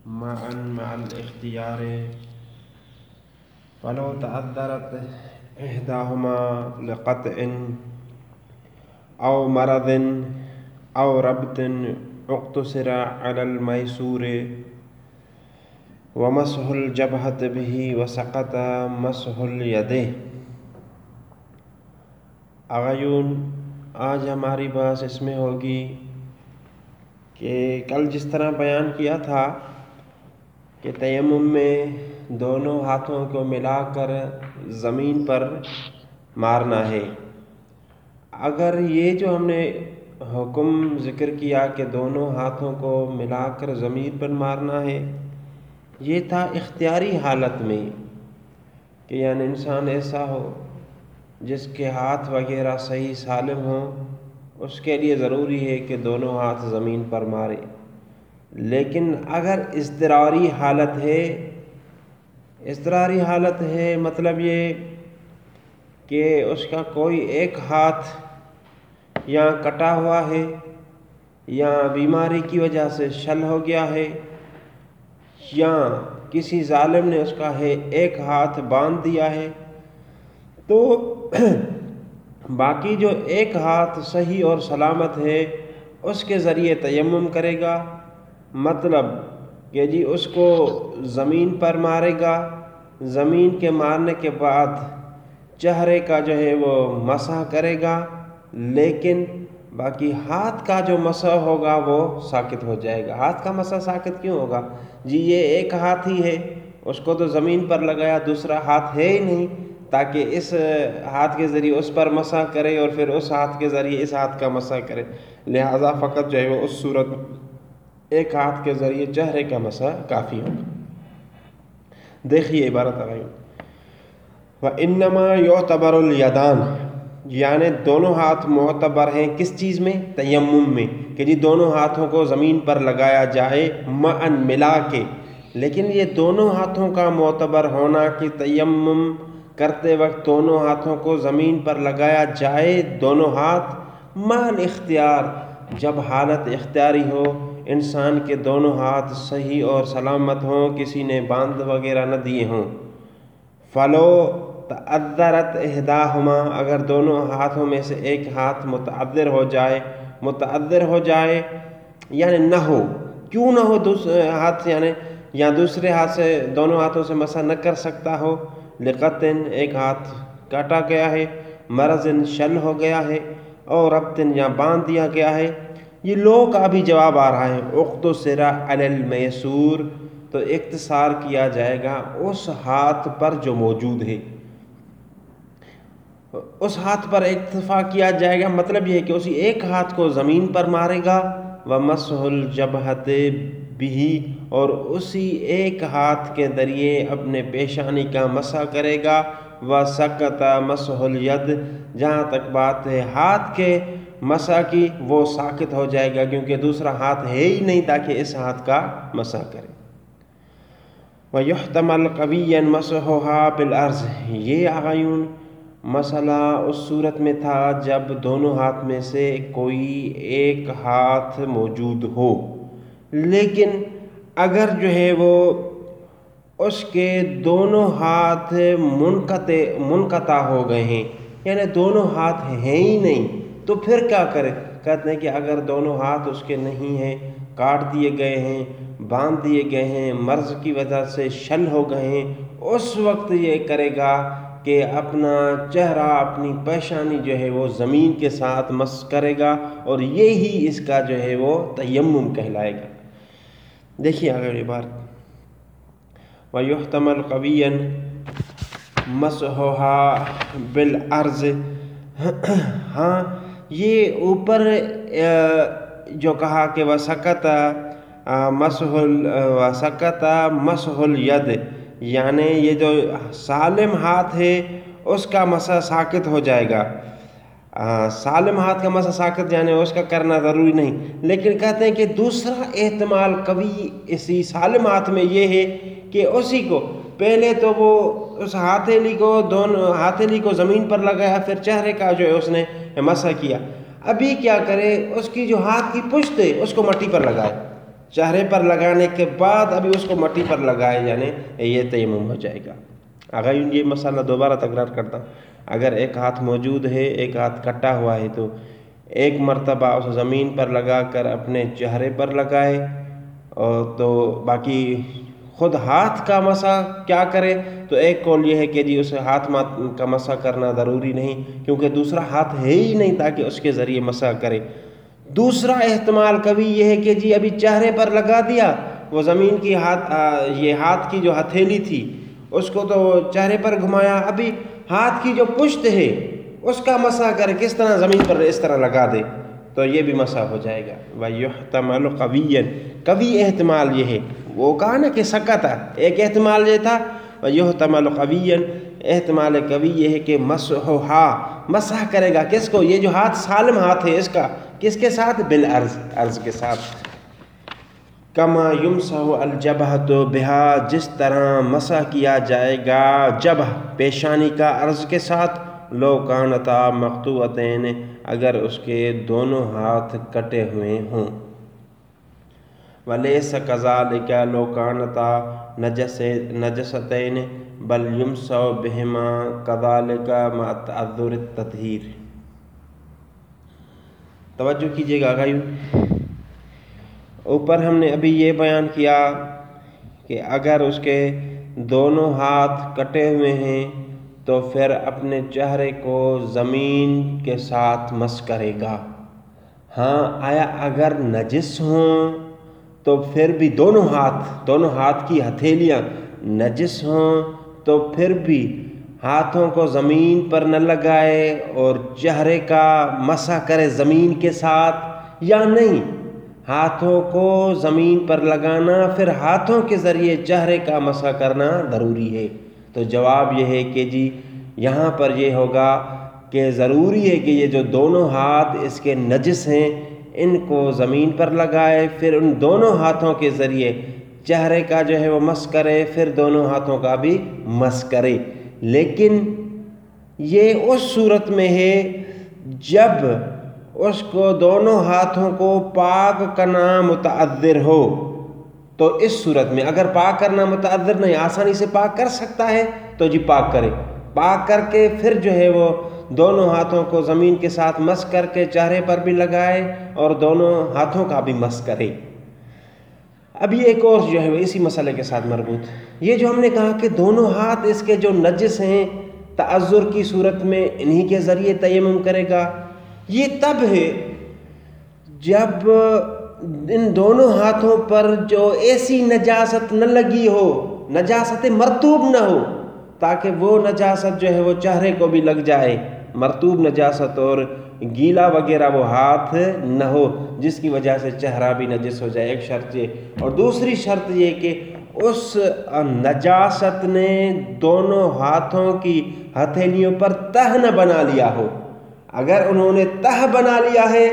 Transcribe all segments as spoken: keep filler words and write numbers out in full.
معا مع الاختيار فلو تعذرت إحداهما لقطع أو مرض أو ربط اقتصر على الميسور ومسح الجبهة به وسقط مسح اليد۔ آغایون آج ہماری بحث اس میں ہوگی کہ کل جس طرح بیان کیا تھا کہ تیمم میں دونوں ہاتھوں کو ملا کر زمین پر مارنا ہے۔ اگر یہ جو ہم نے حکم ذکر کیا کہ دونوں ہاتھوں کو ملا کر زمین پر مارنا ہے، یہ تھا اختیاری حالت میں کہ یعنی انسان ایسا ہو جس کے ہاتھ وغیرہ صحیح سالم ہوں، اس کے لیے ضروری ہے کہ دونوں ہاتھ زمین پر مارے۔ لیکن اگر اضطراری حالت ہے اضطراری حالت ہے مطلب یہ کہ اس کا کوئی ایک ہاتھ یا کٹا ہوا ہے یا بیماری کی وجہ سے شل ہو گیا ہے یا کسی ظالم نے اس کا ہے ایک ہاتھ باندھ دیا ہے، تو باقی جو ایک ہاتھ صحیح اور سلامت ہے اس کے ذریعے تیمم کرے گا، مطلب کہ جی اس کو زمین پر مارے گا، زمین کے مارنے کے بعد چہرے کا جو ہے وہ مسح کرے گا، لیکن باقی ہاتھ کا جو مسح ہوگا وہ ساقط ہو جائے گا۔ ہاتھ کا مسح ساقط کیوں ہوگا؟ جی یہ ایک ہاتھ ہی ہے، اس کو تو زمین پر لگایا، دوسرا ہاتھ ہے ہی نہیں تاکہ اس ہاتھ کے ذریعے اس پر مسح کرے اور پھر اس ہاتھ کے ذریعے اس ہاتھ کا مسح کرے، لہذا فقط جو ہے وہ اس صورت ایک ہاتھ کے ذریعے چہرے کا مسح کافی ہوگا۔ دیکھیے عبارت آ رہی وَإِنَّمَا يُعْتَبَرُ الْيَدَانِ، یعنی دونوں ہاتھ معتبر ہیں کس چیز میں؟ تیمم میں، کہ جی دونوں ہاتھوں کو زمین پر لگایا جائے معاً ملا کے۔ لیکن یہ دونوں ہاتھوں کا معتبر ہونا کہ تیمم کرتے وقت دونوں ہاتھوں کو زمین پر لگایا جائے، دونوں ہاتھ معاً اختیار، جب حالت اختیاری ہو، انسان کے دونوں ہاتھ صحیح اور سلامت ہوں، کسی نے باندھ وغیرہ نہ دیے ہوں۔ فلو تعذرت احداہما، اگر دونوں ہاتھوں میں سے ایک ہاتھ متعذر ہو جائے متعذر ہو جائے یعنی نہ ہو، کیوں نہ ہو دوسرے ہاتھ یعنی یا دوسرے ہاتھ سے دونوں ہاتھوں سے مسح نہ کر سکتا ہو، لقطن ایک ہاتھ کاٹا گیا ہے، مرضن شل ہو گیا ہے، اور ربطن یا باندھ دیا گیا ہے، یہ لو کا بھی جواب آ رہا ہے۔ اقتصر علی المیسور، تو اختصار کیا جائے گا اس ہاتھ پر جو موجود ہے، اس ہاتھ پر اکتفا کیا جائے گا، مطلب یہ ہے کہ اسی ایک ہاتھ کو زمین پر مارے گا، وَمَسْحُ الْجَبْهَةِ بِهِ، اور اسی ایک ہاتھ کے ذریعے اپنے پیشانی کا مسح کرے گا، وَسَقَطَ مَسْحُ الْيَدِ، جہاں تک بات ہے ہاتھ کے مسح کی وہ ساقط ہو جائے گا کیونکہ دوسرا ہاتھ ہے ہی نہیں تاکہ اس ہاتھ کا مسح کرے۔ وَيُحْتَمَلْ قَوِيًّا مَسْحُهَا بِالْأَرْضِ، یہ آغایون مسئلہ اس صورت میں تھا جب دونوں ہاتھ میں سے کوئی ایک ہاتھ موجود ہو، لیکن اگر جو ہے وہ اس کے دونوں ہاتھ منقطع منقطع ہو گئے ہیں یعنی دونوں ہاتھ ہیں ہی نہیں، تو پھر کیا کرے؟ کہتے ہیں کہ اگر دونوں ہاتھ اس کے نہیں ہیں، کاٹ دیے گئے ہیں، باندھ دیے گئے ہیں، مرض کی وجہ سے شل ہو گئے ہیں، اس وقت یہ کرے گا کہ اپنا چہرہ اپنی پیشانی جو ہے وہ زمین کے ساتھ مس کرے گا، اور یہی اس کا جو ہے وہ تیمم کہلائے گا۔ دیکھیے اگر عبارت وَيُحْتَمَلْ قَوِيًّا مَسْحُهَا بِالْأَرْضِ، ہاں یہ اوپر جو کہا کہ وَسَقَطَ مَسْحُ وَسَقَطَ مَسْحُ الْيَدِ، یعنی یہ جو سالم ہاتھ ہے اس کا مسح ساقط ہو جائے گا۔ سالم ہاتھ کا مسح ساقط یعنی اس کا کرنا ضروری نہیں، لیکن کہتے ہیں کہ دوسرا احتمال قوی اسی سالم ہاتھ میں یہ ہے کہ اسی کو پہلے تو وہ اس ہاتھیلی کو دونوں ہاتھیلی کو زمین پر لگایا، پھر چہرے کا جو ہے اس نے مسح کیا، ابھی کیا کرے اس کی جو ہاتھ کی پشت ہے اس کو مٹی پر لگائے، چہرے پر لگانے کے بعد ابھی اس کو مٹی پر لگائے یعنی یہ تیمم ہو جائے گا۔ اگر یہ مسئلہ دوبارہ تکرار کرتا ہوں، اگر ایک ہاتھ موجود ہے، ایک ہاتھ کٹا ہوا ہے، تو ایک مرتبہ اس زمین پر لگا کر اپنے چہرے پر لگائے، اور تو باقی خود ہاتھ کا مسح کیا کرے، تو ایک قول یہ ہے کہ جی اسے ہاتھ کا مسح کرنا ضروری نہیں، کیونکہ دوسرا ہاتھ ہے ہی نہیں تاکہ اس کے ذریعے مسح کرے۔ دوسرا احتمال کبھی یہ ہے کہ جی ابھی چہرے پر لگا دیا، وہ زمین کی ہاتھ یہ ہاتھ کی جو ہتھیلی تھی اس کو تو چہرے پر گھمایا، ابھی ہاتھ کی جو پشت ہے اس کا مسح کرے، کس طرح زمین پر اس طرح لگا دے، تو یہ بھی مسح ہو جائے گا۔ وَيُحْتَمَلُ قَوِيًّا، قوی احتمال یہ ہے، وہ کہا نا کہ سکتا، ایک احتمال یہ تھا وَيُحْتَمَلُ قَوِيًّا، احتمال قوی یہ ہے کہ مسحُہا، مسح کرے گا کس کو، یہ جو ہاتھ سالم ہاتھ ہے اس کا، کس کے ساتھ، بالعرض، عرض کے ساتھ۔ کما یمسح الجبہۃ بہا، جس طرح مسح کیا جائے گا جبہ پیشانی کا عرض کے ساتھ، لو کانتا مقطوعتین، اگر اس کے دونوں ہاتھ کٹے ہوئے ہوں۔ ولیس کذالک لو کانتا نجستین بل یمسح بہما کذالک مع تعذر التطہیر۔ توجہ کیجیے گا آگائیو، اوپر ہم نے ابھی یہ بیان کیا کہ اگر اس کے دونوں ہاتھ کٹے ہوئے ہیں تو پھر اپنے چہرے کو زمین کے ساتھ مس کرے گا۔ ہاں آیا اگر نجس ہوں تو پھر بھی دونوں ہاتھ دونوں ہاتھ کی ہتھیلیاں نجس ہوں تو پھر بھی ہاتھوں کو زمین پر نہ لگائے اور چہرے کا مسح کرے زمین کے ساتھ، یا نہیں ہاتھوں کو زمین پر لگانا پھر ہاتھوں کے ذریعے چہرے کا مسح کرنا ضروری ہے۔ تو جواب یہ ہے کہ جی یہاں پر یہ ہوگا کہ ضروری ہے کہ یہ جو دونوں ہاتھ اس کے نجس ہیں ان کو زمین پر لگائے، پھر ان دونوں ہاتھوں کے ذریعے چہرے کا جو ہے وہ مس کرے، پھر دونوں ہاتھوں کا بھی مس کرے۔ لیکن یہ اس صورت میں ہے جب اس کو دونوں ہاتھوں کو پاک کرنا متعذر ہو، تو اس صورت میں اگر پاک کرنا متعذر نہیں، آسانی سے پاک کر سکتا ہے تو جی پاک کرے، پاک کر کے پھر جو ہے وہ دونوں ہاتھوں کو زمین کے ساتھ مس کر کے چہرے پر بھی لگائے اور دونوں ہاتھوں کا بھی مس کرے۔ ابھی ایک اور جو ہے وہ اسی مسئلے کے ساتھ مربوط، یہ جو ہم نے کہا کہ دونوں ہاتھ اس کے جو نجس ہیں تعذر کی صورت میں انہی کے ذریعے تیمم کرے گا، یہ تب ہے جب ان دونوں ہاتھوں پر جو ایسی نجاست نہ لگی ہو، نجاست مرطوب نہ ہو، تاکہ وہ نجاست جو ہے وہ چہرے کو بھی لگ جائے، مرطوب نجاست اور گیلا وغیرہ وہ ہاتھ نہ ہو جس کی وجہ سے چہرہ بھی نجس ہو جائے، ایک شرط یہ۔ اور دوسری شرط یہ کہ اس نجاست نے دونوں ہاتھوں کی ہتھیلیوں پر تہ نہ بنا لیا ہو۔ اگر انہوں نے تہ بنا لیا ہے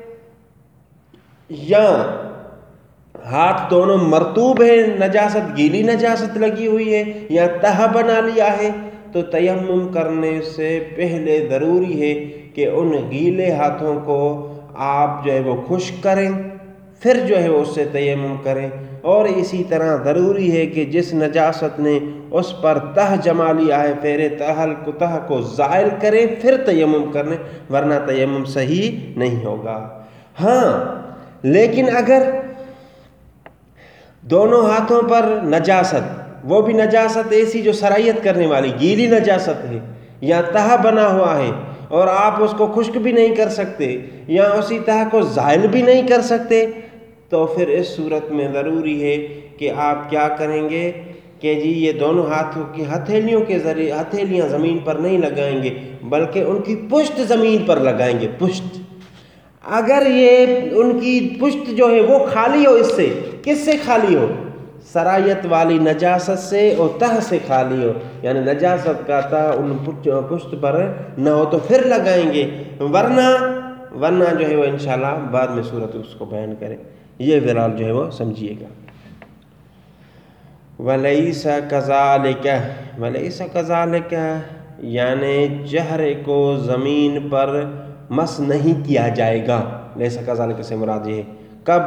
یا ہاتھ دونوں مرطوب ہیں، نجاست گیلی نجاست لگی ہوئی ہے یا تہ بنا لیا ہے، تو تیمم کرنے سے پہلے ضروری ہے کہ ان گیلے ہاتھوں کو آپ جو ہے وہ خشک کریں، پھر جو ہے اس سے تیمم کریں۔ اور اسی طرح ضروری ہے کہ جس نجاست نے اس پر تہ جما لیا ہے پہلے تہل کو تہ کو زائل کریں پھر تیمم کریں، ورنہ تیمم صحیح نہیں ہوگا۔ ہاں لیکن اگر دونوں ہاتھوں پر نجاست، وہ بھی نجاست ایسی جو سرائیت کرنے والی گیلی نجاست ہے، یا تہ بنا ہوا ہے اور آپ اس کو خشک بھی نہیں کر سکتے یا اسی تہ کو زائل بھی نہیں کر سکتے، تو پھر اس صورت میں ضروری ہے کہ آپ کیا کریں گے کہ جی یہ دونوں ہاتھوں کی ہتھیلیوں کے ذریعے ہتھیلیاں زمین پر نہیں لگائیں گے بلکہ ان کی پشت زمین پر لگائیں گے، پشت۔ اگر یہ ان کی پشت جو ہے وہ خالی ہو، اس سے کس سے خالی ہو، سرایت والی نجاست سے اور تہ سے خالی ہو، یعنی نجاست کا تہ ان پشت پر نہ ہو تو پھر لگائیں گے، ورنہ ورنہ جو ہے وہ انشاءاللہ بعد میں صورت اس کو بیان کریں، یہ فی جو ہے وہ سمجھیے گا۔ وَلَيْسَ كَذَلِكَ وَلَيْسَ كَذَلِكَ یعنی چہرے کو زمین پر مس نہیں کیا جائے گا، لیسا کذالک سے مراد یہ ہے کب،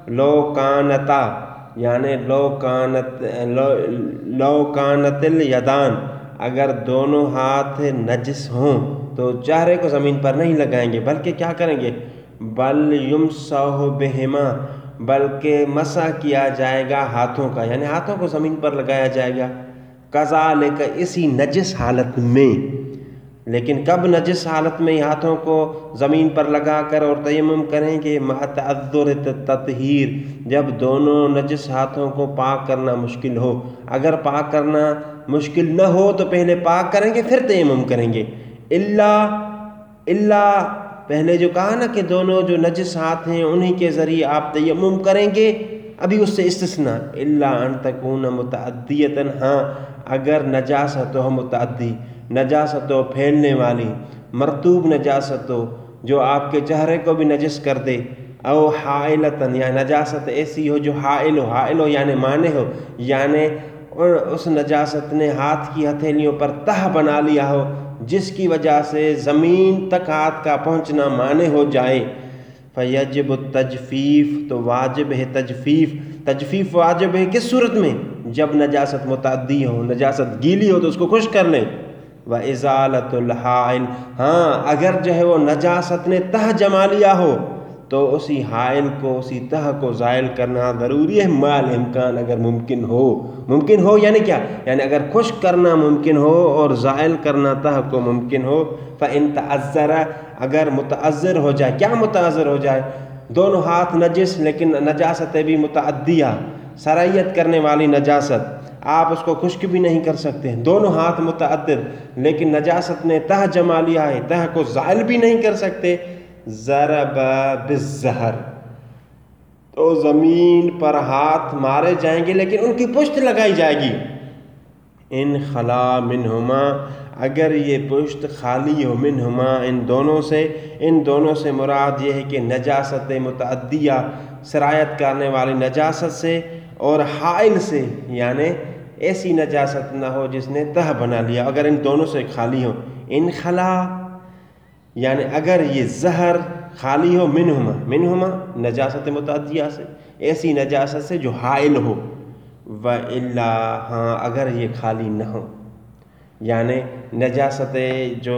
لو کانتا یعنی لو کانت لو, لو کانت الیدان اگر دونوں ہاتھ نجس ہوں تو چہرے کو زمین پر نہیں لگائیں گے بلکہ کیا کریں گے بل یمسح بہما بلکہ مسح کیا جائے گا ہاتھوں کا یعنی ہاتھوں کو زمین پر لگایا جائے گا کذالک اسی نجس حالت میں لیکن کب نجس حالت میں ہاتھوں کو زمین پر لگا کر اور تیمم کریں گے مع تعذر تطہیر جب دونوں نجس ہاتھوں کو پاک کرنا مشکل ہو اگر پاک کرنا مشکل نہ ہو تو پہلے پاک کریں گے پھر تیمم کریں گے اللہ اللہ پہلے جو کہا نا کہ دونوں جو نجس ہاتھ ہیں انہی کے ذریعے آپ تیمم کریں گے ابھی اس سے استثناء اللہ ان تکون متعدیتاً ہاں اگر نجاست ہو متعدی نجاست ہو پھیلنے والی مرطوب نجاست ہو جو آپ کے چہرے کو بھی نجس کر دے او حائلتاً یا نجاست ایسی ہو جو حائل ہو حائل ہو یعنی مانے ہو یعنی اس نجاست نے ہاتھ کی ہتھیلیوں پر تہ بنا لیا ہو جس کی وجہ سے زمین تک ہاتھ کا پہنچنا مانے ہو جائے فیجب التجفیف تو واجب ہے تجفیف تجفیف واجب ہے کس صورت میں جب نجاست متعدی ہو نجاست گیلی ہو تو اس کو خشک کر لیں وَإِزَالَةُ الْحَائِلِ ہاں اگر جو ہے وہ نجاست نے تہ جما لیا ہو تو اسی حائل کو اسی تہ کو زائل کرنا ضروری ہے مال امکان اگر ممکن ہو ممکن ہو یعنی کیا یعنی اگر خشک کرنا ممکن ہو اور زائل کرنا تہ کو ممکن ہو فَإِن تَعَذَّرَ اگر متعذر ہو جائے کیا متعذر ہو جائے دونوں ہاتھ نجس لیکن نجاست بھی متعدیہ سرائیت کرنے والی نجاست آپ اس کو خشک بھی نہیں کر سکتے دونوں ہاتھ متعدد لیکن نجاست نے تہ جما لیا ہے تہ کو زائل بھی نہیں کر سکتے ضرب بالزہر تو زمین پر ہاتھ مارے جائیں گے لیکن ان کی پشت لگائی جائے گی ان خلا منہما اگر یہ پشت خالی ہو منہما ان دونوں سے ان دونوں سے مراد یہ ہے کہ نجاست متعدیہ سرایت کرنے والی نجاست سے اور حائل سے یعنی ایسی نجاست نہ ہو جس نے تہ بنا لیا اگر ان دونوں سے خالی ہو ان خلا یعنی اگر یہ زہر خالی ہو منہما منہما نجاست متعدیہ سے ایسی نجاست سے جو حائل ہو وَإِلَّا ہاں اگر یہ خالی نہ ہو یعنی نجاست جو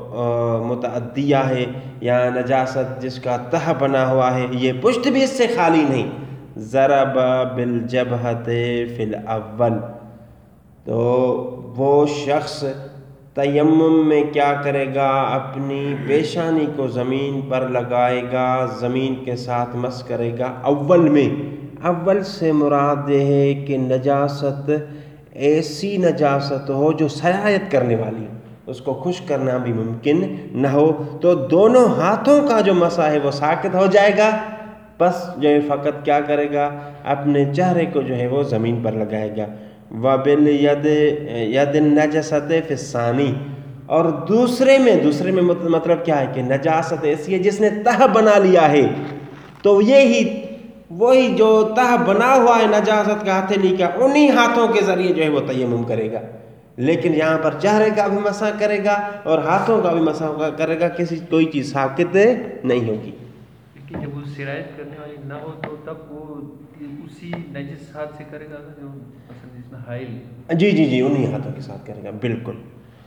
متعدیہ ہے یا نجاست جس کا تہ بنا ہوا ہے یہ پشت بھی اس سے خالی نہیں ضرب بالجبہۃ فی الاول تو وہ شخص تیمم میں کیا کرے گا اپنی پیشانی کو زمین پر لگائے گا زمین کے ساتھ مس کرے گا اول میں اول سے مراد یہ ہے کہ نجاست ایسی نجاست ہو جو سرایت کرنے والی ہو اس کو خشک کرنا بھی ممکن نہ ہو تو دونوں ہاتھوں کا جو مسح ہے وہ ساکت ہو جائے گا بس جو ہے فقط کیا کرے گا اپنے چہرے کو جو ہے وہ زمین پر لگائے گا وَبِالْيَدِ يَدِ النَّجَسَةِ فِي الثَّانِي اور دوسرے میں دوسرے میں مطلب کیا ہے کہ نجاست ایسی ہے جس نے تہ بنا لیا ہے تو یہی وہی جو تہ بنا ہوا ہے نجاست کا ہتھیلی کا انہی ہاتھوں کے ذریعے جو ہے وہ تیمم کرے گا لیکن یہاں پر چہرے کا بھی مسح کرے گا اور ہاتھوں کا بھی مسح کرے گا کسی کوئی چیز ساکت نہیں ہوگی کہ جب وہ سرایت کرنے والی نہ ہو تو تب وہ اسی نجس ہاتھ سے کرے گا جو مثلا جس میں حائل جی جی جی انہی ہاتھوں کے ساتھ کرے گا بالکل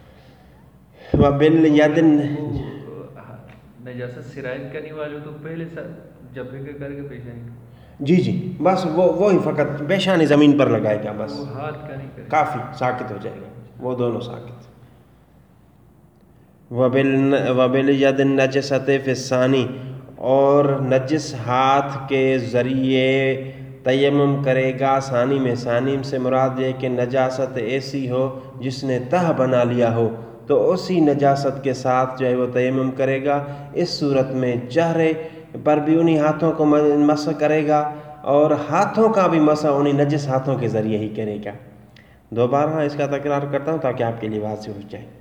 وَبِالْيَدِ نجاست سرایت کرنے والے تو پہلے جبھے کے کر کے پیشانی جی جی بس وہ وہی فقط پیشانی زمین پر لگائے گا بس وہ ہاتھ کا نہیں کرے کافی ساکت ہو جائے گا وہ دونوں ساکت وَبِالْيَدِ النَّجَسَةِ فِي الثَّانِي اور نجس ہاتھ کے ذریعے تیمم کرے گا ثانی میں ثانی سے مراد یہ کہ نجاست ایسی ہو جس نے تہ بنا لیا ہو تو اسی نجاست کے ساتھ جو ہے وہ تیمم کرے گا اس صورت میں چہرے پر بھی انہی ہاتھوں کو مسح کرے گا اور ہاتھوں کا بھی مسح انہی نجس ہاتھوں کے ذریعے ہی کرے گا دوبارہ اس کا تکرار کرتا ہوں تاکہ آپ کے لیے واضح ہو جائے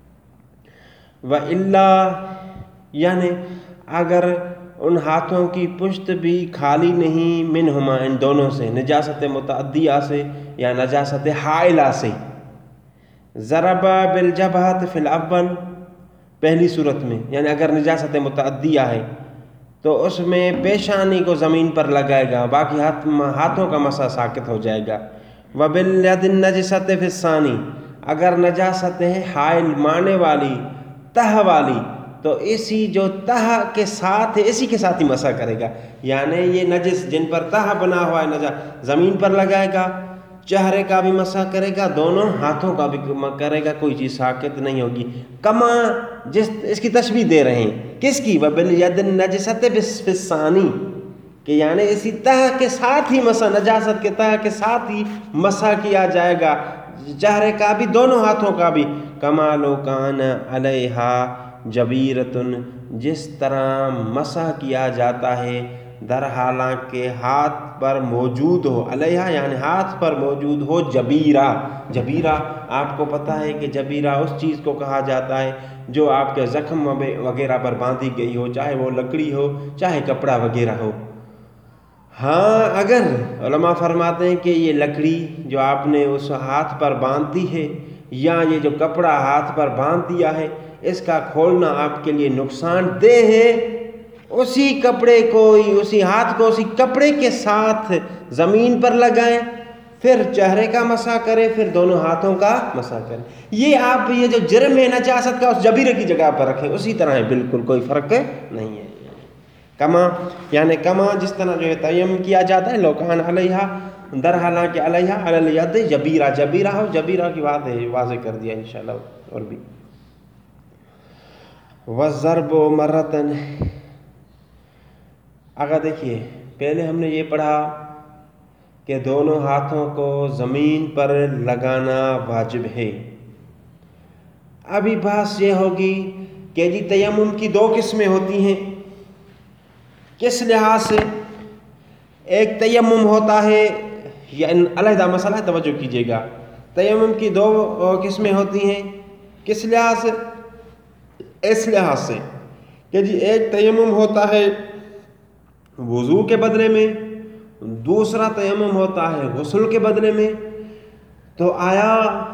وَإِلَّا یعنی اگر ان ہاتھوں کی پشت بھی خالی نہیں منہما ان دونوں سے نجاست متعدیہ سے یا نجاست حائلہ سے ضرب بالجبہۃ فی الاول پہلی صورت میں یعنی اگر نجاست متعدیہ ہے تو اس میں پیشانی کو زمین پر لگائے گا، باقی ہاتھ ہاتھوں کا مسح ساقط ہو جائے گا۔ وَبِالْيَدِ النَّجِسَةِ فِي الثَّانِي، اگر نجاست ہے حائل مانے والی، تہ والی، تو اسی جو تہ کے ساتھ ہے اسی کے ساتھ ہی مسح کرے گا، یعنی یہ نجس جن پر تہ بنا ہوا ہے نجاست زمین پر لگائے گا، چہرے کا بھی مسح کرے گا، دونوں ہاتھوں کا بھی کرے گا، کوئی چیز ساقط نہیں ہوگی۔ کما جس اس کی تشبیہ دے رہے ہیں کس کی؟ وَبِالْيَدِ النَّجِسَةِ فِي الثَّانِي، کہ یعنی اسی تہ کے ساتھ ہی مسح، نجاست کے تہ کے ساتھ ہی مسح کیا جائے گا، چہرے کا بھی دونوں ہاتھوں کا بھی۔ کما لو کان علیہا جبیرتن، جس طرح مسح کیا جاتا ہے در حالانکہ ہاتھ پر موجود ہو، علیہا یعنی ہاتھ پر موجود ہو جبیرہ۔ جبیرہ آپ کو پتہ ہے کہ جبیرہ اس چیز کو کہا جاتا ہے جو آپ کے زخم وغیرہ پر باندھی گئی ہو، چاہے وہ لکڑی ہو چاہے کپڑا وغیرہ ہو۔ ہاں اگر علماء فرماتے ہیں کہ یہ لکڑی جو آپ نے اس ہاتھ پر باندھ دی ہے یا یہ جو کپڑا ہاتھ پر باندھ دیا ہے، اس کا کھولنا آپ کے لیے نقصان دہ ہے، اسی کپڑے کو اسی ہاتھ کو اسی کپڑے کے ساتھ زمین پر لگائیں، پھر چہرے کا مسح کریں، پھر دونوں ہاتھوں کا مسح کریں۔ یہ آپ یہ جو جرم ہے نجاست کا اس جبیرے کی جگہ پر رکھیں، اسی طرح ہے، بالکل کوئی فرق نہیں ہے۔ کما یعنی کما جس طرح جو ہے تیمم کیا جاتا ہے، لوکان علیہا در حالانکہ علیہا علی الید جبیرہ، جبیرہ ہو، جبیرہ کی بات ہے واضح کر دیا انشاءاللہ اور بھی۔ وَالضَّرْبُ مَرَّةً، اگر دیکھیے پہلے ہم نے یہ پڑھا کہ دونوں ہاتھوں کو زمین پر لگانا واجب ہے، ابھی بحث یہ ہوگی کہ جی تیمم کی دو قسمیں ہوتی ہیں، کس لحاظ سے؟ ایک تیمم ہوتا ہے، یہ علیحدہ مسئلہ ہے، توجہ کیجیے گا، تیمم کی دو قسمیں ہوتی ہیں، کس لحاظ سے؟ اس لحاظ سے کہ جی ایک تیمم ہوتا ہے وضو کے بدلے میں، دوسرا تیمم ہوتا ہے غسل کے بدلے میں۔ تو آیا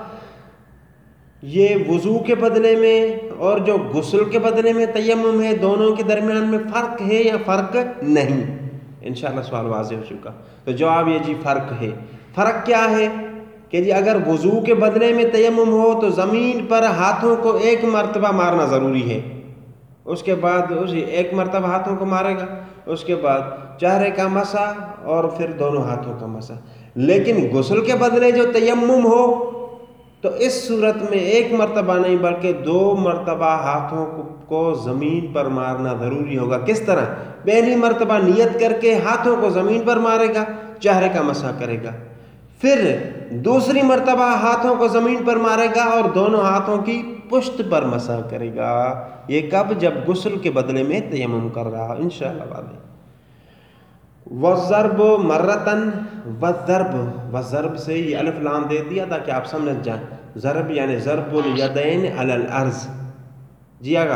یہ وضو کے بدلے میں اور جو غسل کے بدلے میں تیمم ہے، دونوں کے درمیان میں فرق ہے یا فرق نہیں؟ انشاءاللہ سوال واضح ہو چکا، تو جواب یہ جی فرق ہے۔ فرق کیا ہے کہ جی اگر وضو کے بدلے میں تیمم ہو تو زمین پر ہاتھوں کو ایک مرتبہ مارنا ضروری ہے، اس کے بعد اسی ایک مرتبہ ہاتھوں کو مارے گا، اس کے بعد چہرے کا مسح اور پھر دونوں ہاتھوں کا مسح۔ لیکن غسل کے بدلے جو تیمم ہو تو اس صورت میں ایک مرتبہ نہیں بلکہ دو مرتبہ ہاتھوں کو زمین پر مارنا ضروری ہوگا۔ کس طرح؟ پہلی مرتبہ نیت کر کے ہاتھوں کو زمین پر مارے گا، چہرے کا مسح کرے گا، پھر دوسری مرتبہ ہاتھوں کو زمین پر مارے گا اور دونوں ہاتھوں کی پشت پر مسح کرے گا۔ یہ کب؟ جب غسل کے بدلے میں تیمم کر رہا، انشاءاللہ بعد۔ وَالضَّرْبُ مَرَّةً، وَالضَّرْبُ، وَالضَّرْب سے یہ الف لام دے دیا تاکہ آپ سمجھ جائیں، ضرب یعنی ضرب الیدین علی الارض۔ جی آگا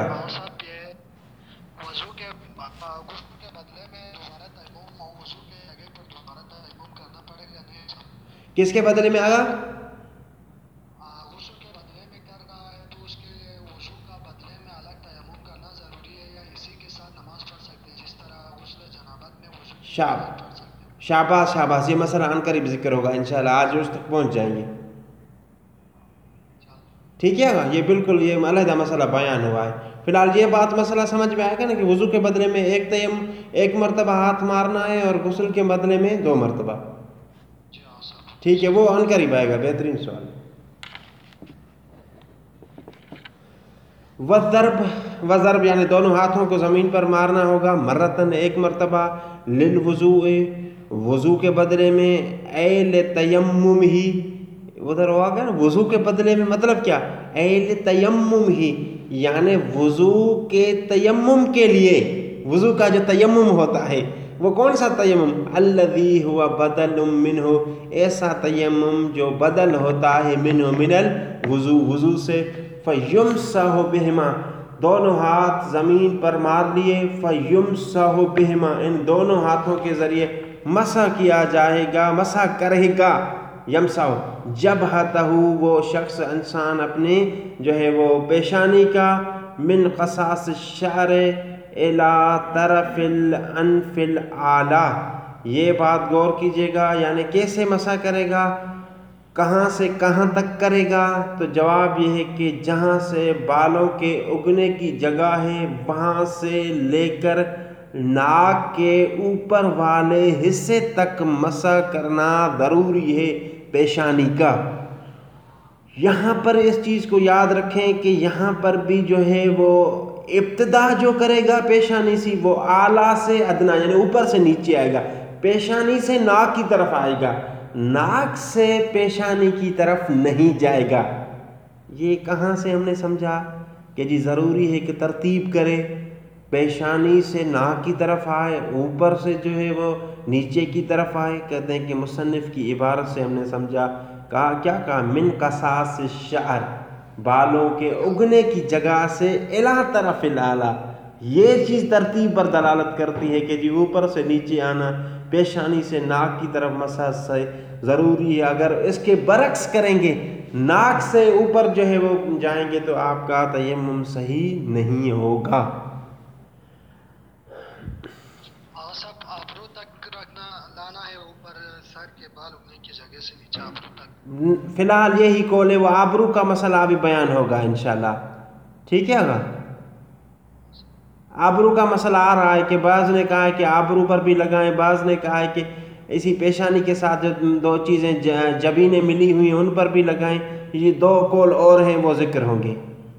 وضو کے غسل کے بدلے میں دوبارہ تیمم ہو، وضو کے جگہ پر دوبارہ تیمم کرنا پڑے گا نہیں؟ کس کے بدلے میں آگا؟ غسل کے بدلے میں کر رہا ہے تو اس کے لیے وضو کا بدلے میں الگ تیمم کرنا ضروری ہے یا اسی کے ساتھ نماز پڑھ سکتے ہیں جس طرح غسل جنابت میں وضو کی شاب پڑھ سکتے ہیں؟ شاباش شاباش، یہ مسئلہ عن قریب ذکر ہوگا انشاءاللہ، آج اس تک پہنچ جائیں گے، ٹھیک ہے گا؟ یہ بالکل یہ علیحدہ مسئلہ بیان ہوا ہے۔ فی الحال یہ بات مسئلہ سمجھ میں آئے گا نا کہ وضو کے بدلے میں ایک تیم ایک مرتبہ ہاتھ مارنا ہے اور غسل کے بدلے میں دو مرتبہ، ٹھیک ہے؟ وہ عن قریب آئے گا، بہترین سوال۔ وَالضَّرْب، وَالضَّرْب یعنی دونوں ہاتھوں کو زمین پر مارنا ہوگا، مرتن ایک مرتبہ، للوضوء وضو کے بدلے میں، اے لتیمم ہی، ادھر ہوا گیا نا وضو کے بدلے میں، مطلب کیا؟ اے لتیمم ہی یعنی وضو کے تیمم کے لیے، وضو کا جو تیمم ہوتا ہے وہ کون سا تیمم؟ الذی ہوا بدل منہ، ایسا تیمم جو بدل ہوتا ہے منہ من الوضو، وضو سے۔ فیمسح بہما، دونوں ہاتھ زمین پر مار لیے، فیمسح بہما، ان دونوں ہاتھوں کے ذریعے مسح کیا جائے گا، مسح کرے گا، یمسح جبہتہ، وہ شخص انسان اپنے جو ہے وہ پیشانی کا، من قصاص الشعر، الی طرف الانف الاعلی. یہ بات غور کیجیے گا، یعنی کیسے مسح کرے گا، کہاں سے کہاں تک کرے گا؟ تو جواب یہ ہے کہ جہاں سے بالوں کے اگنے کی جگہ ہے وہاں سے لے کر ناک کے اوپر والے حصے تک مسح کرنا ضروری ہے پیشانی کا. یہاں پر اس چیز کو یاد رکھیں کہ یہاں پر بھی جو ہے وہ ابتدا جو کرے گا پیشانی سے وہ اعلیٰ سے ادنا، یعنی اوپر سے نیچے آئے گا. پیشانی سے ناک کی طرف آئے گا، ناک سے پیشانی کی طرف نہیں جائے گا. یہ کہاں سے ہم نے سمجھا کہ جی ضروری ہے کہ ترتیب کرے، پیشانی سے ناک کی طرف آئے، اوپر سے جو ہے وہ نیچے کی طرف آئے. کہتے ہیں کہ مصنف کی عبارت سے ہم نے سمجھا، کہا کیا کہا، من قصاص الشعر، بالوں کے اگنے کی جگہ سے الی طرف الاعلی. یہ چیز ترتیب پر دلالت کرتی ہے کہ جی اوپر سے نیچے آنا، پیشانی سے ناک کی طرف مسح سے ضروری ہے. اگر اس کے برعکس کریں گے، ناک سے اوپر جو ہے وہ جائیں گے تو آپ کا تیمم صحیح نہیں ہوگا. سب آبرو تک رکھنا لانا ہے، اوپر سر کے بال اگنے کی جگہ سے نیچے آبرو تک. فی الحال یہی قول ہے، وہ آبرو کا مسئلہ ابھی بیان ہوگا انشاءاللہ. ٹھیک ہے گا، آبرو کا مسئلہ آ رہا ہے کہ بعض نے کہا ہے کہ آبرو پر بھی لگائیں، بعض نے کہا ہے کہ اسی پیشانی کے ساتھ جو دو چیزیں جبینیں ملی ہوئی ہیں ان پر بھی لگائیں. یہ دو قول اور ہیں، وہ ذکر ہوں گے.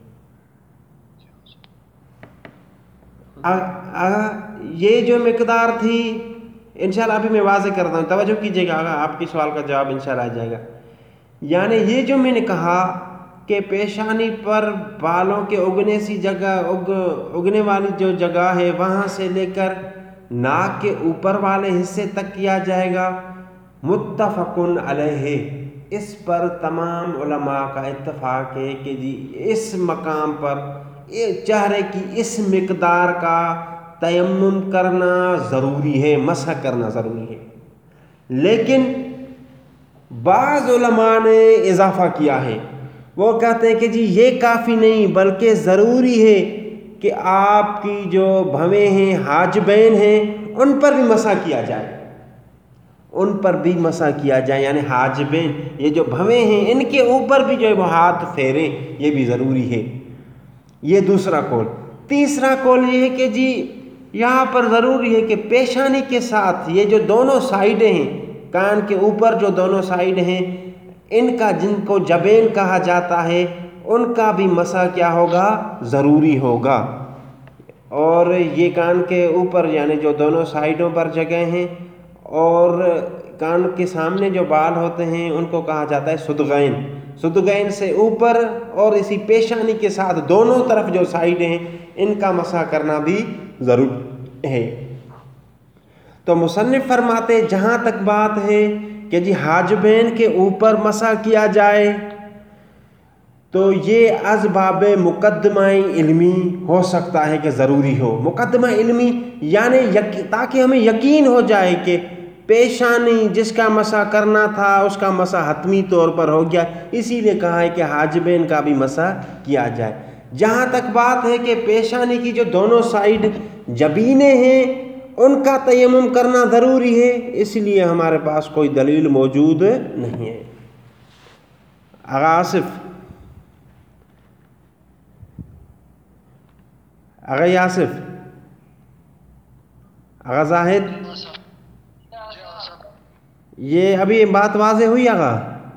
یہ جو مقدار تھی انشاءاللہ ابھی میں واضح کرتا ہوں، توجہ کیجیے گا، آپ کی سوال کا جواب انشاءاللہ آ جائے گا. یعنی یہ جو میں نے کہا کہ پیشانی پر بالوں کے اگنے سی جگہ اگ اگنے والی جو جگہ ہے وہاں سے لے کر ناک کے اوپر والے حصے تک کیا جائے گا، متفق علیہ، اس پر تمام علماء کا اتفاق ہے کہ جی اس مقام پر چہرے کی اس مقدار کا تیمم کرنا ضروری ہے، مسح کرنا ضروری ہے. لیکن بعض علماء نے اضافہ کیا ہے، وہ کہتے ہیں کہ جی یہ کافی نہیں بلکہ ضروری ہے کہ آپ کی جو بھویں ہیں، حاجبین ہیں، ان پر بھی مسح کیا جائے، ان پر بھی مسح کیا جائے. یعنی حاجبین، یہ جو بھویں ہیں ان کے اوپر بھی جو ہے وہ ہاتھ پھیریں، یہ بھی ضروری ہے. یہ دوسرا قول. تیسرا قول یہ ہے کہ جی یہاں پر ضروری ہے کہ پیشانی کے ساتھ یہ جو دونوں سائیڈیں ہیں، کان کے اوپر جو دونوں سائیڈ ہیں، ان کا جن کو جبین کہا جاتا ہے، ان کا بھی مسح کیا ہوگا، ضروری ہوگا. اور یہ کان کے اوپر یعنی جو دونوں سائیڈوں پر جگہ ہیں، اور کان کے سامنے جو بال ہوتے ہیں ان کو کہا جاتا ہے صدغین. صدغین سے اوپر اور اسی پیشانی کے ساتھ دونوں طرف جو سائیڈیں ہیں ان کا مسح کرنا بھی ضروری ہے. تو مصنف فرماتے جہاں تک بات ہے کہ جی حاجبین کے اوپر مسح کیا جائے تو یہ از باب مقدمہ علمی ہو سکتا ہے کہ ضروری ہو. مقدمہ علمی یعنی تاکہ ہمیں یقین ہو جائے کہ پیشانی جس کا مسح کرنا تھا اس کا مسح حتمی طور پر ہو گیا، اسی لیے کہا ہے کہ حاجبین کا بھی مسح کیا جائے. جہاں تک بات ہے کہ پیشانی کی جو دونوں سائیڈ جبینے ہیں ان کا تیمم کرنا ضروری ہے، اس لیے ہمارے پاس کوئی دلیل موجود نہیں ہے. آغا آصف، آغا یاسف، آغا زاہد، یہ ابھی بات واضح ہوئی آغا؟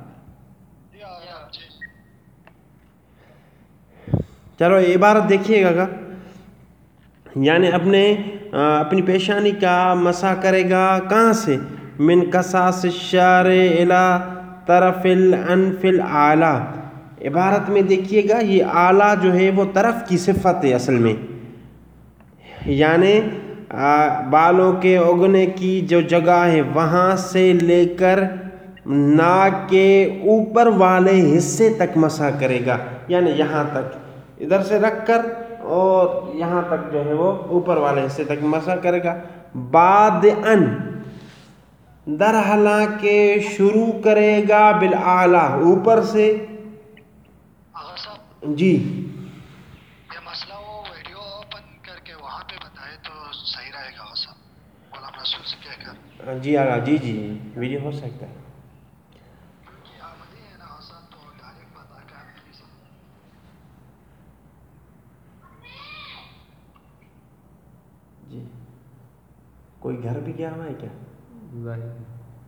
چلو عبارت دیکھیے گا. یعنی اپنے اپنی پیشانی کا مسح کرے گا کہاں سے، من قصاص الشعر الی طرف الانف الاعلی. عبارت میں دیکھیے گا یہ اعلیٰ جو ہے وہ طرف کی صفت ہے اصل میں، یعنی بالوں کے اگنے کی جو جگہ ہے وہاں سے لے کر ناک کے اوپر والے حصے تک مسح کرے گا. یعنی یہاں تک ادھر سے رکھ کر اور یہاں تک جو ہے وہ اوپر والے حصے تک مسح کرے گا. بعد ان در حالانکہ شروع کرے گا بالاعلیٰ، اوپر سے. آغا صاحب جی یہ مسئلہ وہ ویڈیو اوپن کر کے وہاں پہ جی آگا جی جی جی ویڈیو ہو سکتا ہے. کیونکہ آمدی ہے نا آسان تو ڈائریکٹ بتا کے آپ نہیں سمجھ. جی کوئی گھر بھی گیا ہوا ہے کیا؟ ظاہر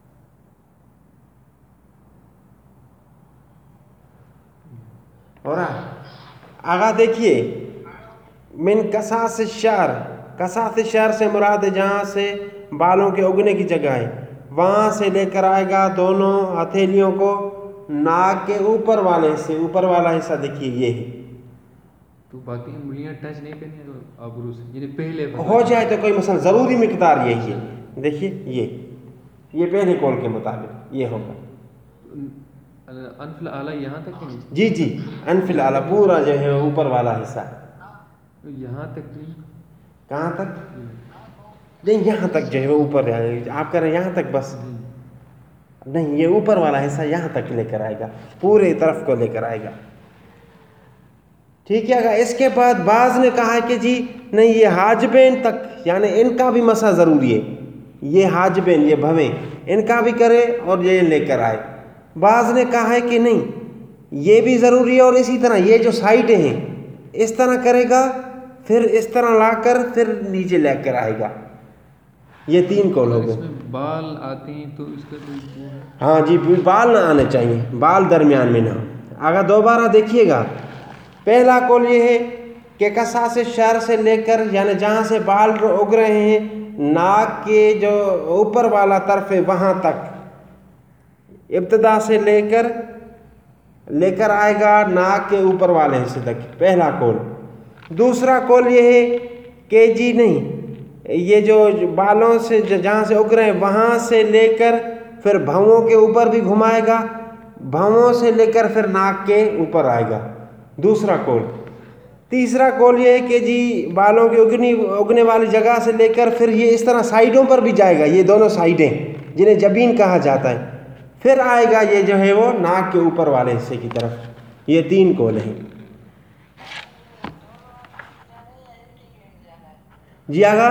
اور آگا دیکھیے من کساس الشعر، کساس الشعر سے مراد جہاں سے بالوں کے اگنے کی جگہ ہے وہاں سے لے کر آئے گا دونوں ہتھیلیوں کو ناک کے اوپر والے حصے، اوپر والا حصہ دیکھیے یہ ہے. تو باقی انگلیاں ٹچ نہیں کرنی ہے ابرو سے، یعنی پہلے ہو جائے تو کوئی مثلا ضروری مقدار یہی ہے. دیکھیے یہ یہ پہلے قول کے مطابق یہ ہوگا. انف الاعلیٰ یہاں تک نہیں؟ جی جی انف الاعلیٰ پورا جو ہے اوپر والا حصہ. یہاں تک نہیں؟ کہاں تک؟ نہیں یہاں تک جو ہے اوپر آپ کہہ رہے ہیں یہاں تک بس نہیں، یہ اوپر والا حصہ یہاں تک لے کر آئے گا، پورے طرف کو لے کر آئے گا. ٹھیک ہے گا. اس کے بعد بعض نے کہا کہ جی نہیں یہ حاجبین تک، یعنی ان کا بھی مسح ضروری ہے. یہ حاجبین یہ بھویں ان کا بھی کرے اور یہ لے کر آئے. بعض نے کہا ہے کہ نہیں یہ بھی ضروری ہے اور اسی طرح یہ جو سائڈیں ہیں اس طرح کرے گا، پھر اس طرح لا کر پھر نیچے لے کر آئے گا. یہ تین قول ہو گئے. اس میں بال آتے ہیں تو اس کا کوئی وہ ہے؟ ہاں جی بال نہ آنے چاہیے، بال درمیان میں نہ ہو. اگر دوبارہ دیکھیے گا پہلا قول یہ ہے کہ کساس الشعر سے لے کر یعنی جہاں سے بال اگ رہے ہیں ناک کے جو اوپر والا طرف ہے وہاں تک، ابتدا سے لے کر لے کر آئے گا ناک کے اوپر والے حصے تک، پہلا قول. دوسرا قول یہ ہے کہ جی نہیں یہ جو بالوں سے جہاں سے اگ رہے ہیں وہاں سے لے کر پھر بھووں کے اوپر بھی گھمائے گا، بھووں سے لے کر پھر ناک کے اوپر آئے گا، دوسرا قول. تیسرا قول یہ ہے کہ جی بالوں کے اگنی اگنے والی جگہ سے لے کر پھر یہ اس طرح سائیڈوں پر بھی جائے گا، یہ دونوں سائیڈیں جنہیں جبین کہا جاتا ہے، پھر آئے گا یہ جو ہے وہ ناک کے اوپر والے حصے کی طرف. یہ تین قول ہیں. جی آگا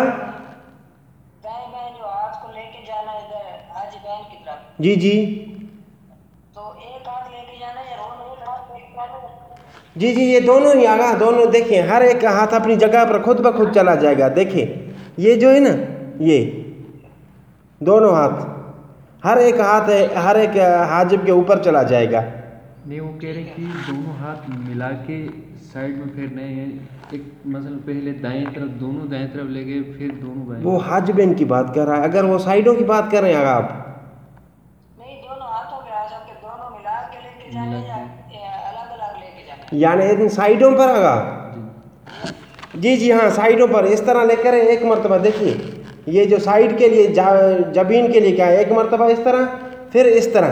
جو ہاتھ کو لے کے جانا ادھر حاجی بین کی طرف، جی جی تو ایک ہاتھ لے کے جانا یا دونوں ہاتھ لے کے جانا؟ جی جی یہ دونوں ہی آگا دونوں دیکھیں ہر ایک ہاتھ اپنی جگہ پر خود بخود چلا جائے گا. دیکھیں یہ جو ہے نا یہ دونوں ہاتھ ہر ایک ہاتھ ہر ایک حاجب کے اوپر چلا جائے گا. نہیں وہ کہہ رہے کہ دونوں ہاتھ ملا کے سائڈ میں پھیرنے ہیں، ایک مثلا پہلے دائیں طرف دونوں دائیں طرف لے گئے پھر دونوں بائیں. وہ حاجبین کی بات کر رہا ہے. اگر وہ سائیڈوں کی بات کر رہے ہیں آپ نہیں دونوں ہاتھوں کے آجا کے دونوں ملا کے لے کے جانے یا الگ الگ لے کے جانے؟ یعنی ان سائیڈوں پر آگا جی جی ہاں سائیڈوں پر اس طرح لے کر ایک مرتبہ. دیکھیے یہ جو سائیڈ کے لیے جبین کے لیے کیا ہے ایک مرتبہ اس طرح پھر اس طرح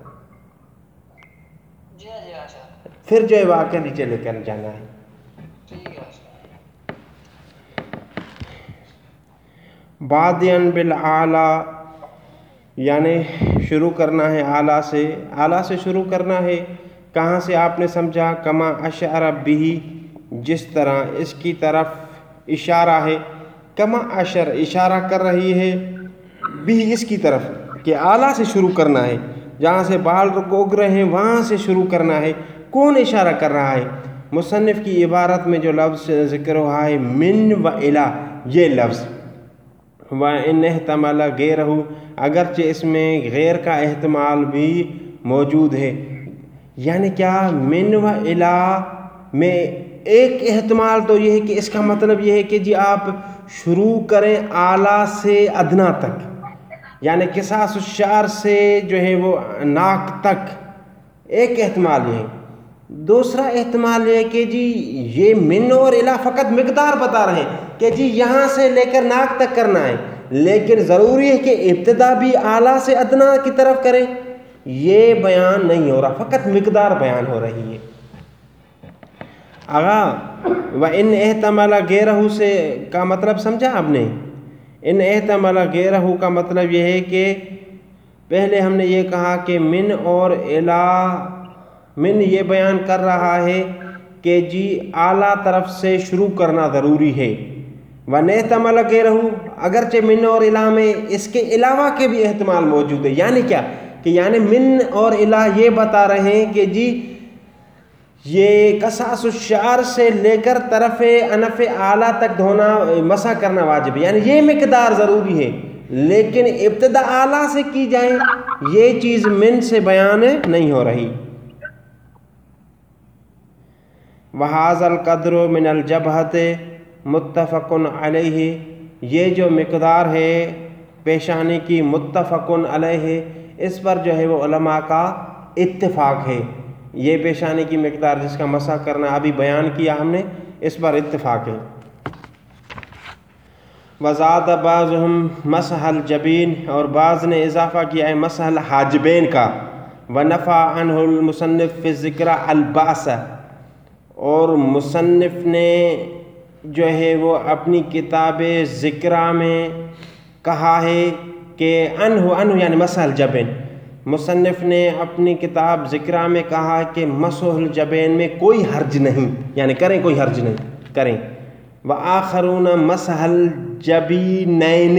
جی جی اچھا پھر جو ہے وہ آ کے نیچے لے کر جانا ہے. ٹھیک ہے. بادین بالاعلیٰ یعنی شروع کرنا ہے اعلیٰ سے، اعلیٰ سے شروع کرنا ہے. کہاں سے آپ نے سمجھا؟ کما اشار بھی جس طرح اس کی طرف اشارہ ہے. کما اشر اشارہ کر رہی ہے بھی اس کی طرف کہ اعلیٰ سے شروع کرنا ہے، جہاں سے بال اگ رہے ہیں وہاں سے شروع کرنا ہے. کون اشارہ کر رہا ہے؟ مصنف کی عبارت میں جو لفظ ذکر ہوا ہے من و الی، یہ لفظ وَإِنْ احتمل غیرہ اگرچہ اس میں غیر کا احتمال بھی موجود ہے. یعنی کیا؟ من و الی میں ایک احتمال تو یہ ہے کہ اس کا مطلب یہ ہے کہ جی آپ شروع کریں اعلیٰ سے ادنا تک، یعنی قصاص الشعر سے جو ہے وہ ناک تک. ایک احتمال یہ ہے. دوسرا احتمال یہ ہے کہ جی یہ من اور الی فقط مقدار بتا رہے ہیں کہ جی یہاں سے لے کر ناک تک کرنا ہے، لیکن ضروری ہے کہ ابتدا بھی اعلیٰ سے ادنا کی طرف کریں. یہ بیان نہیں ہو رہا، فقط مقدار بیان ہو رہی ہے. آغا وَإِنْ احتمل غیرہ سے کا مطلب سمجھا آپ نے؟ ان احتمل غیرہ کا مطلب یہ ہے کہ پہلے ہم نے یہ کہا کہ من اور الی، من یہ بیان کر رہا ہے کہ جی اعلیٰ طرف سے شروع کرنا ضروری ہے. وَنَحْتَمَلَ غَيْرَهُ اگرچہ من اور الہ میں اس کے علاوہ کے بھی احتمال موجود ہے. یعنی کیا کہ یعنی من اور الہ یہ بتا رہے ہیں کہ جی یہ قصاص الشعر سے لے کر طرف انف اعلیٰ تک دھونا مسح کرنا واجب ہے، یعنی یہ مقدار ضروری ہے، لیکن ابتدا اعلیٰ سے کی جائے یہ چیز من سے بیان نہیں ہو رہی. وَهَذَا الْقَدْرُ مِنَ الْجَبْهَةِ مُتَّفَقٌ عَلَيْهِ، یہ جو مقدار ہے پیشانی کی متفقن علیہ، اس پر جو ہے وہ علماء کا اتفاق ہے. یہ پیشانی کی مقدار جس کا مسح کرنا ابھی بیان کیا ہم نے، اس پر اتفاق ہے. وزاد بعضهم مسح الجبین، اور بعض نے اضافہ کیا ہے مسح الحاجبین کا. ونفع عنہ المصنف فی الذکر الباس، اور مصنف نے جو ہے وہ اپنی کتاب ذکرہ میں کہا ہے کہ انہ انہ یعنی مسح الجبین، مصنف نے اپنی کتاب ذکرہ میں کہا کہ مسح الجبین میں کوئی حرج نہیں، یعنی کریں کوئی حرج نہیں کریں. وآخرون مسح الجبینین،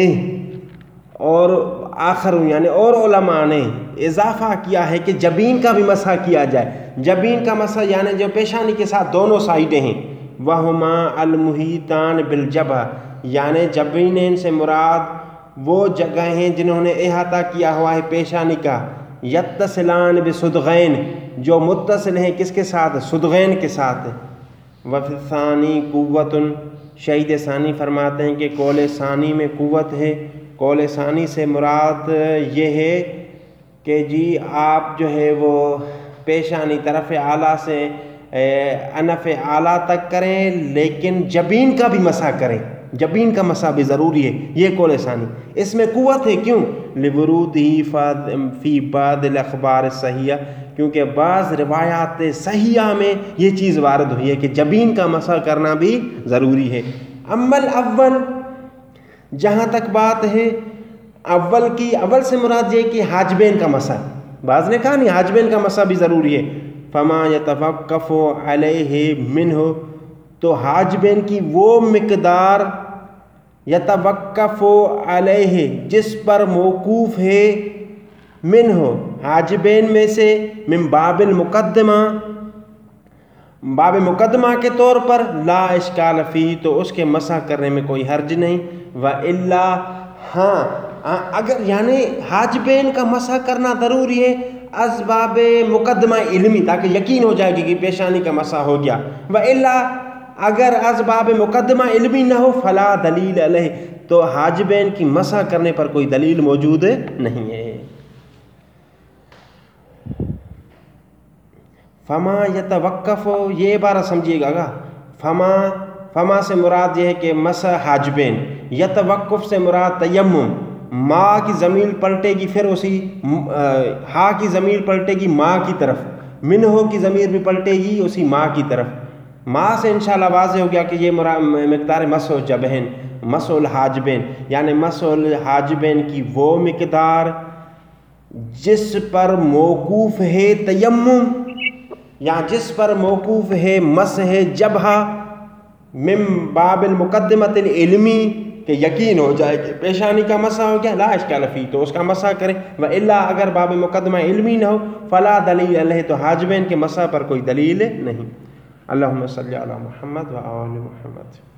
اور آخر یعنی اور علماء نے اضافہ کیا ہے کہ جبین کا بھی مسح کیا جائے. جبین کا مسح یعنی جو پیشانی کے ساتھ دونوں سائڈیں ہیں. وہما المحیطان بالجبہ، یعنی جبینین سے مراد وہ جگہیں ہیں جنہوں نے احاطہ کیا ہوا ہے پیشانی کا. یتصلان بصدغین، جو متصل ہیں کس کے ساتھ؟ صدغین کے ساتھ. وفی الثانی قوت، شہید ثانی فرماتے ہیں کہ قول ثانی میں قوت ہے. قول ثانی سے مراد یہ ہے کہ جی آپ جو ہے وہ پیشانی طرف اعلیٰ سے انف اعلیٰ تک کریں، لیکن جبین کا بھی مسح کریں، جبین کا مسح بھی ضروری ہے. یہ قول ثانی، اس میں قوت ہے. کیوں؟ لِوُرُودِهِ فی بعض الاخبار الصحیحہ، کیونکہ بعض روایات صحیحہ میں یہ چیز وارد ہوئی ہے کہ جبین کا مسح کرنا بھی ضروری ہے. اما الاول، جہاں تک بات ہے اول کی، اول سے مراد یہ کہ حاجبین کا مسح، بعض نے کہا نہیں حاجبین کا مسح بھی ضروری ہے. فما یتوقف علیہ منہ، تو حاجبین کی وہ مقدار یتوقف علیہ جس پر موقوف ہے، منہ حاجبین میں سے، من باب المقدمہ، باب مقدمہ کے طور پر، لا اشکال فی، تو اس کے مسح کرنے میں کوئی حرج نہیں. وَإِلَّا، ہاں اگر یعنی حاجبین کا مسح کرنا ضروری ہے اسباب مقدمہ علمی، تاکہ یقین ہو جائے گی کہ پیشانی کا مسح ہو گیا. وَإِلَّا، اگر اسباب مقدمہ علمی نہ ہو، فلا دلیل علیہ، تو حاجبین کی مسح کرنے پر کوئی دلیل موجود نہیں ہے. فما یتوقف، یہ عبارت سمجھیے گا گا. فما فما سے مراد یہ ہے کہ مسح حاجبین، یتوقف سے مراد تیمم. ماں کی ضمیر پلٹے گی پھر اسی ہا کی ضمیر پلٹے گی ماں کی طرف، منہو کی ضمیر بھی پلٹے گی اسی ماں کی طرف. ماں سے انشاءاللہ واضح ہو گیا کہ یہ مقدار مسح الجبہین، مسح الحاجبین، یعنی مسح الحاجبین کی وہ مقدار جس پر موقوف ہے تیمم، یا جس پر موقوف ہے مسح جبہہ، من باب المقدمۃ العلمی، کہ یقین ہو جائے کہ پیشانی کا مسح ہو گیا، لا اشکال فی، تو اس کا مسح کریں. وَإِلَّا، اگر باب مقدمہ علمی نہ ہو، فلا دلیل علیہ، تو حاجبین کے مسح پر کوئی دلیل نہیں. اللہم صلی علی محمد و آل محمد.